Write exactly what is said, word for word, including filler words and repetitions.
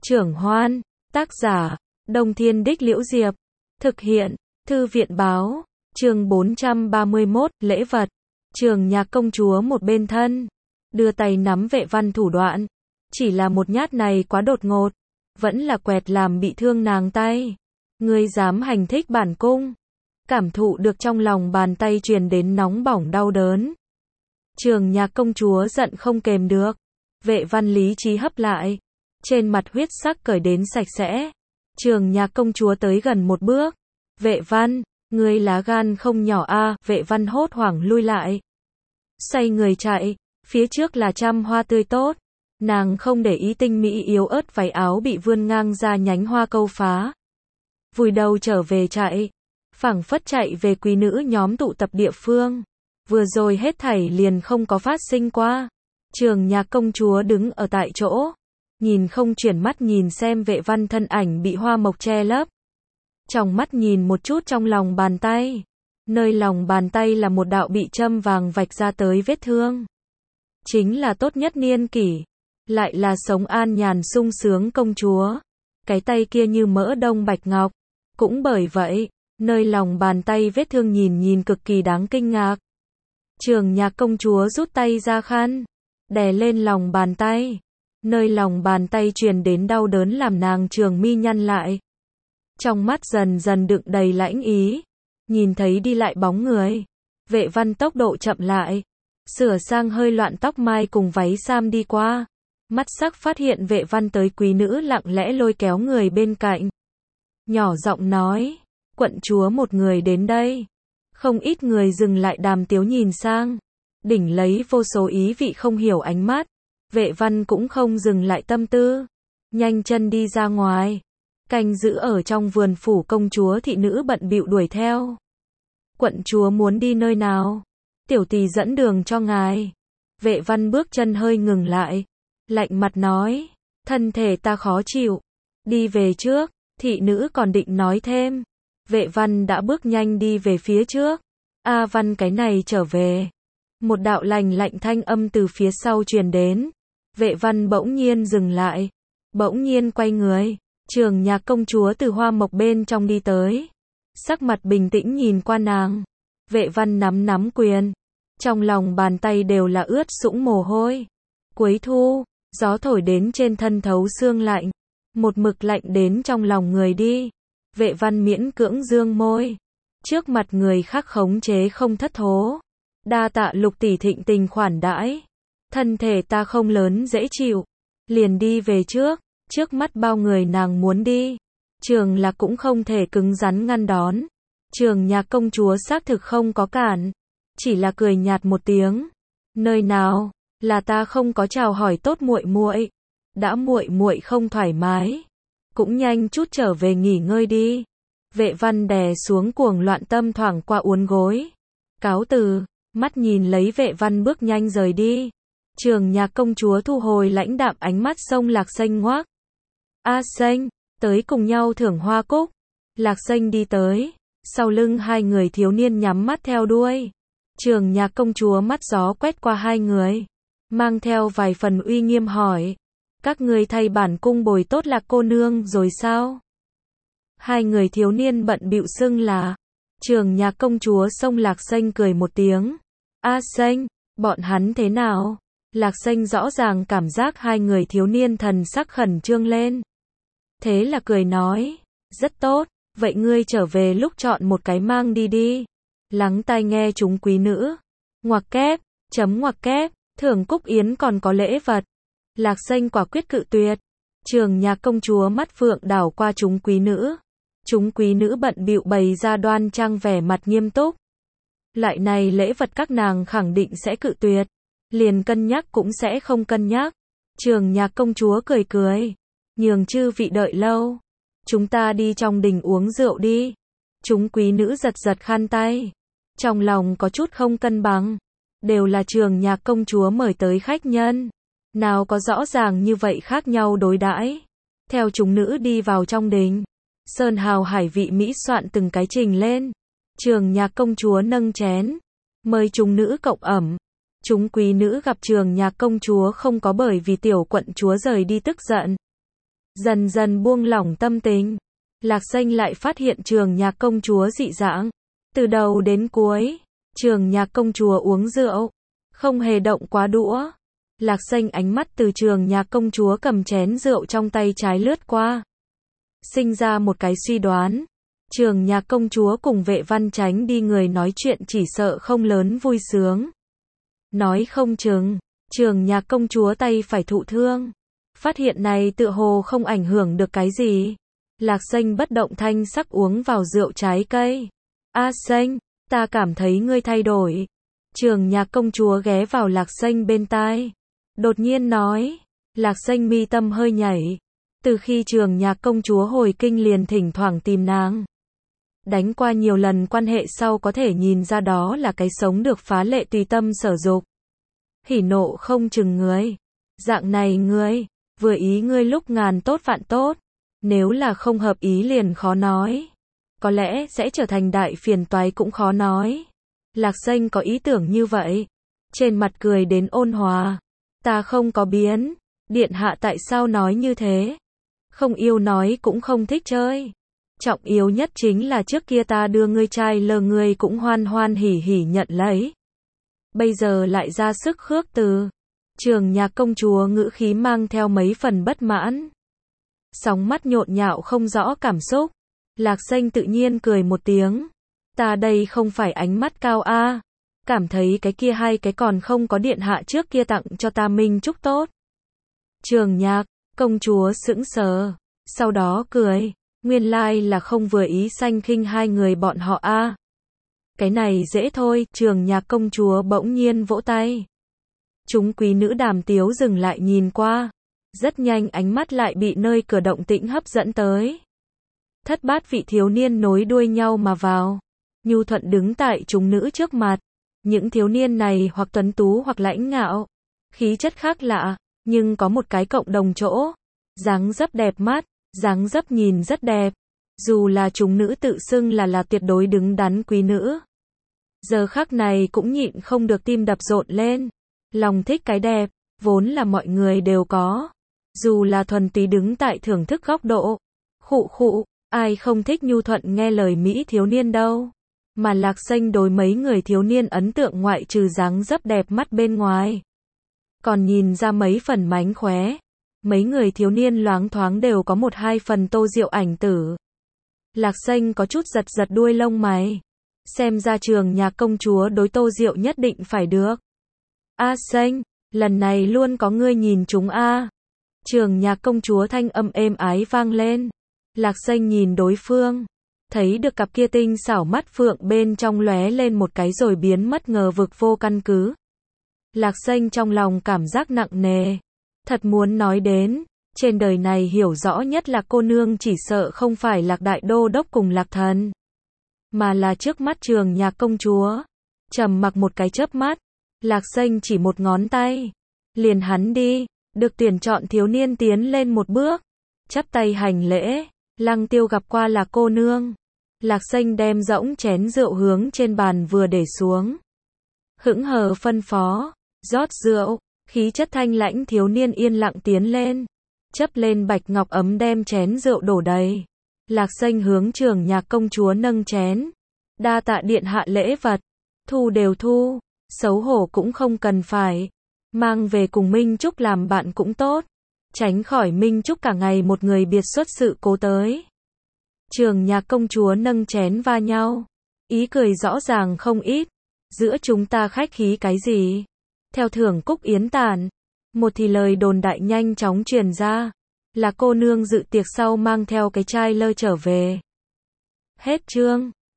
Trưởng Hoan, tác giả, Đông Thiên Đích Liễu Diệp, thực hiện, Thư viện Báo, chương bốn trăm ba mươi mốt, lễ vật. Trường Nhạc công chúa một bên thân, đưa tay nắm Vệ Văn thủ đoạn, chỉ là một nhát này quá đột ngột, vẫn là quẹt làm bị thương nàng tay. Ngươi dám hành thích bản cung? Cảm thụ được trong lòng bàn tay truyền đến nóng bỏng đau đớn. Trường Nhạc công chúa giận không kềm được. Vệ Văn lý trí hấp lại, trên mặt huyết sắc cởi đến sạch sẽ. Trường Nhạc công chúa tới gần một bước. Vệ Văn, ngươi lá gan không nhỏ a. À. Vệ Văn hốt hoảng lui lại, xoay người chạy, phía trước là trăm hoa tươi tốt. Nàng không để ý tinh mỹ yếu ớt váy áo bị vươn ngang ra nhánh hoa câu phá, vùi đầu trở về chạy, phảng phất chạy về quý nữ nhóm tụ tập địa phương. Vừa rồi hết thảy liền không có phát sinh qua. Trường Nhạc công chúa đứng ở tại chỗ, nhìn không chuyển mắt nhìn xem Vệ Văn thân ảnh bị hoa mộc che lấp. Trong mắt nhìn một chút trong lòng bàn tay. Nơi lòng bàn tay là một đạo bị châm vàng vạch ra tới vết thương. Chính là tốt nhất niên kỷ, lại là sống an nhàn sung sướng công chúa. Cái tay kia như mỡ đông bạch ngọc. Cũng bởi vậy, nơi lòng bàn tay vết thương nhìn nhìn cực kỳ đáng kinh ngạc. Trường Nhạc công chúa rút tay ra khăn, đè lên lòng bàn tay. Nơi lòng bàn tay truyền đến đau đớn làm nàng trường mi nhăn lại. Trong mắt dần dần đựng đầy lãnh ý. Nhìn thấy đi lại bóng người, Vệ Văn tốc độ chậm lại, sửa sang hơi loạn tóc mai cùng váy sam đi qua. Mắt sắc phát hiện Vệ Văn tới, quý nữ lặng lẽ lôi kéo người bên cạnh, nhỏ giọng nói, quận chúa một người đến đây. Không ít người dừng lại đàm tiếu nhìn sang, đỉnh lấy vô số ý vị không hiểu ánh mắt. Vệ Văn cũng không dừng lại tâm tư, nhanh chân đi ra ngoài. Canh giữ ở trong vườn phủ công chúa thị nữ bận bịu đuổi theo. Quận chúa muốn đi nơi nào? Tiểu tỳ dẫn đường cho ngài. Vệ Văn bước chân hơi ngừng lại, lạnh mặt nói, thân thể ta khó chịu, đi về trước. Thị nữ còn định nói thêm, Vệ Văn đã bước nhanh đi về phía trước. A Văn cái này trở về. Một đạo lành lạnh thanh âm từ phía sau truyền đến. Vệ Văn bỗng nhiên dừng lại, bỗng nhiên quay người. Trường Nhạc công chúa từ hoa mộc bên trong đi tới, sắc mặt bình tĩnh nhìn qua nàng. Vệ Văn nắm nắm quyền, trong lòng bàn tay đều là ướt sũng mồ hôi. Cuối thu, gió thổi đến trên thân thấu xương lạnh, một mực lạnh đến trong lòng người đi. Vệ Văn miễn cưỡng dương môi, trước mặt người khác khống chế không thất thố. Đa tạ Lục tỷ thịnh tình khoản đãi, thân thể ta không lớn dễ chịu, liền đi về trước. Trước mắt bao người nàng muốn đi, Trường Lạc cũng không thể cứng rắn ngăn đón. Trường Nhạc công chúa xác thực không có cản, chỉ là cười nhạt một tiếng. Nơi nào, là ta không có chào hỏi tốt muội muội. Đã muội muội không thoải mái, cũng nhanh chút trở về nghỉ ngơi đi. Vệ Văn đè xuống cuồng loạn tâm thoảng qua uốn gối, cáo từ, mắt nhìn lấy Vệ Văn bước nhanh rời đi. Trường Nhạc công chúa thu hồi lãnh đạm ánh mắt xông Lạc Xanh ngoác. A Xanh, tới cùng nhau thưởng hoa cúc. Lạc Xanh đi tới, sau lưng hai người thiếu niên nhắm mắt theo đuôi. Trường Nhạc công chúa mắt gió quét qua hai người, mang theo vài phần uy nghiêm hỏi, các ngươi thay bản cung bồi tốt Lạc cô nương rồi sao? Hai người thiếu niên bận bịu xưng là. Trường Nhạc công chúa xông Lạc Xanh cười một tiếng. A Xanh, bọn hắn thế nào? Lạc Xanh rõ ràng cảm giác hai người thiếu niên thần sắc khẩn trương lên. Thế là cười nói, rất tốt, vậy ngươi trở về lúc chọn một cái mang đi đi. Lắng tai nghe chúng quý nữ. Ngoặc kép, chấm ngoặc kép, thưởng cúc yến còn có lễ vật. Lạc Xanh quả quyết cự tuyệt. Trường Nhạc công chúa mắt phượng đảo qua chúng quý nữ. Chúng quý nữ bận bịu bày ra đoan trang vẻ mặt nghiêm túc. Loại này lễ vật các nàng khẳng định sẽ cự tuyệt, liền cân nhắc cũng sẽ không cân nhắc. Trường Nhạc công chúa cười cười, nhường chư vị đợi lâu, chúng ta đi trong đình uống rượu đi. Chúng quý nữ giật giật khăn tay, trong lòng có chút không cân bằng. Đều là Trường Nhạc công chúa mời tới khách nhân, nào có rõ ràng như vậy khác nhau đối đãi. Theo chúng nữ đi vào trong đình, sơn hào hải vị mỹ soạn từng cái trình lên. Trường Nhạc công chúa nâng chén, mời chúng nữ cộng ẩm. Chúng quý nữ gặp Trường Nhạc công chúa không có bởi vì tiểu quận chúa rời đi tức giận, Dần dần buông lỏng tâm tình, Lạc Xanh lại phát hiện Trường Nhạc công chúa dị dạng. Từ đầu đến cuối, Trường Nhạc công chúa uống rượu, không hề động quá đũa. Lạc Xanh ánh mắt từ Trường Nhạc công chúa cầm chén rượu trong tay trái lướt qua. Sinh ra một cái suy đoán. Trường Nhạc công chúa cùng Vệ Văn Chánh đi người nói chuyện chỉ sợ không lớn vui sướng. Nói không chừng, Trường Nhạc công chúa tay phải thụ thương. Phát hiện này tựa hồ không ảnh hưởng được cái gì. Lạc Xanh bất động thanh sắc uống vào rượu trái cây. A Xanh, ta cảm thấy ngươi thay đổi. Trường Nhạc công chúa ghé vào Lạc Xanh bên tai. Đột nhiên nói. Lạc Xanh mi tâm hơi nhảy. Từ khi Trường Nhạc công chúa hồi kinh liền thỉnh thoảng tìm nàng. Đánh qua nhiều lần quan hệ sau có thể nhìn ra đó là cái sống được phá lệ tùy tâm sở dục. Hỉ nộ không chừng người. Dạng này ngươi, vừa ý ngươi lúc ngàn tốt vạn tốt. Nếu là không hợp ý liền khó nói. Có lẽ sẽ trở thành đại phiền toái cũng khó nói. Lạc Xanh có ý tưởng như vậy. Trên mặt cười đến ôn hòa. Ta không có biến. Điện hạ tại sao nói như thế? Không yêu nói cũng không thích chơi. Trọng yếu nhất chính là trước kia ta đưa ngươi trai lờ ngươi cũng hoan hoan hỉ hỉ nhận lấy. Bây giờ lại ra sức khước từ. Trường Nhạc công chúa ngữ khí mang theo mấy phần bất mãn. Sóng mắt nhộn nhạo không rõ cảm xúc. Lạc Xanh tự nhiên cười một tiếng. Ta đây không phải ánh mắt cao a, cảm thấy cái kia hai cái còn không có điện hạ trước kia tặng cho ta minh chúc tốt. Trường Nhạc công chúa sững sờ, sau đó cười, nguyên lai là không vừa ý Xanh khinh hai người bọn họ a. Cái này dễ thôi, Trường Nhạc công chúa bỗng nhiên vỗ tay. Chúng quý nữ Đàm Tiếu dừng lại nhìn qua, rất nhanh ánh mắt lại bị nơi cửa động tĩnh hấp dẫn tới. Thất bát vị thiếu niên nối đuôi nhau mà vào. Nhu thuận đứng tại chúng nữ trước mặt. Những thiếu niên này hoặc tuấn tú hoặc lãnh ngạo. Khí chất khác lạ, nhưng có một cái cộng đồng chỗ. Dáng dấp đẹp mắt, dáng dấp nhìn rất đẹp. Dù là chúng nữ tự xưng là là tuyệt đối đứng đắn quý nữ. Giờ khắc này cũng nhịn không được tim đập rộn lên. Lòng thích cái đẹp, vốn là mọi người đều có. Dù là thuần túy đứng tại thưởng thức góc độ. Khụ khụ, ai không thích nhu thuận nghe lời Mỹ thiếu niên đâu. Mà Lạc Xanh đối mấy người thiếu niên ấn tượng ngoại trừ dáng dấp đẹp mắt bên ngoài. Còn nhìn ra mấy phần mánh khóe. Mấy người thiếu niên loáng thoáng đều có một hai phần Tô Diệu ảnh tử. Lạc Xanh có chút giật giật đuôi lông mày. Xem ra Trường Nhạc công chúa đối Tô Diệu nhất định phải được. A Xanh, lần này luôn có ngươi nhìn chúng a. Trường Nhạc công chúa thanh âm êm ái vang lên. Lạc Xanh nhìn đối phương, thấy được cặp kia tinh xảo mắt phượng bên trong lóe lên một cái rồi biến mất ngờ vực vô căn cứ. Lạc Xanh trong lòng cảm giác nặng nề. Thật muốn nói đến, trên đời này hiểu rõ nhất là cô nương chỉ sợ không phải Lạc Đại Đô Đốc cùng Lạc Thần, mà là trước mắt Trường Nhạc công chúa. Trầm mặc một cái chớp mắt, Lạc Xanh chỉ một ngón tay. Liền hắn đi, được tuyển chọn thiếu niên tiến lên một bước, chắp tay hành lễ. Lăng Tiêu gặp qua là cô nương. Lạc Xanh đem rỗng chén rượu hướng trên bàn vừa để xuống. Hững hờ phân phó, rót rượu, khí chất thanh lãnh thiếu niên yên lặng tiến lên. Chấp lên bạch ngọc ấm đem chén rượu đổ đầy. Lạc Xanh hướng Trường Nhạc công chúa nâng chén. Đa tạ điện hạ lễ vật. Thu đều thu, xấu hổ cũng không cần phải. Mang về cùng Minh Trúc làm bạn cũng tốt. Tránh khỏi Minh Trúc cả ngày một người biệt xuất sự cố tới. Trường Nhạc công chúa nâng chén va nhau. Ý cười rõ ràng không ít. Giữa chúng ta khách khí cái gì? Theo thưởng cúc yến tàn. Một thì lời đồn đại nhanh chóng truyền ra. Là cô nương dự tiệc sau mang theo cái chai lơ trở về. Hết chương.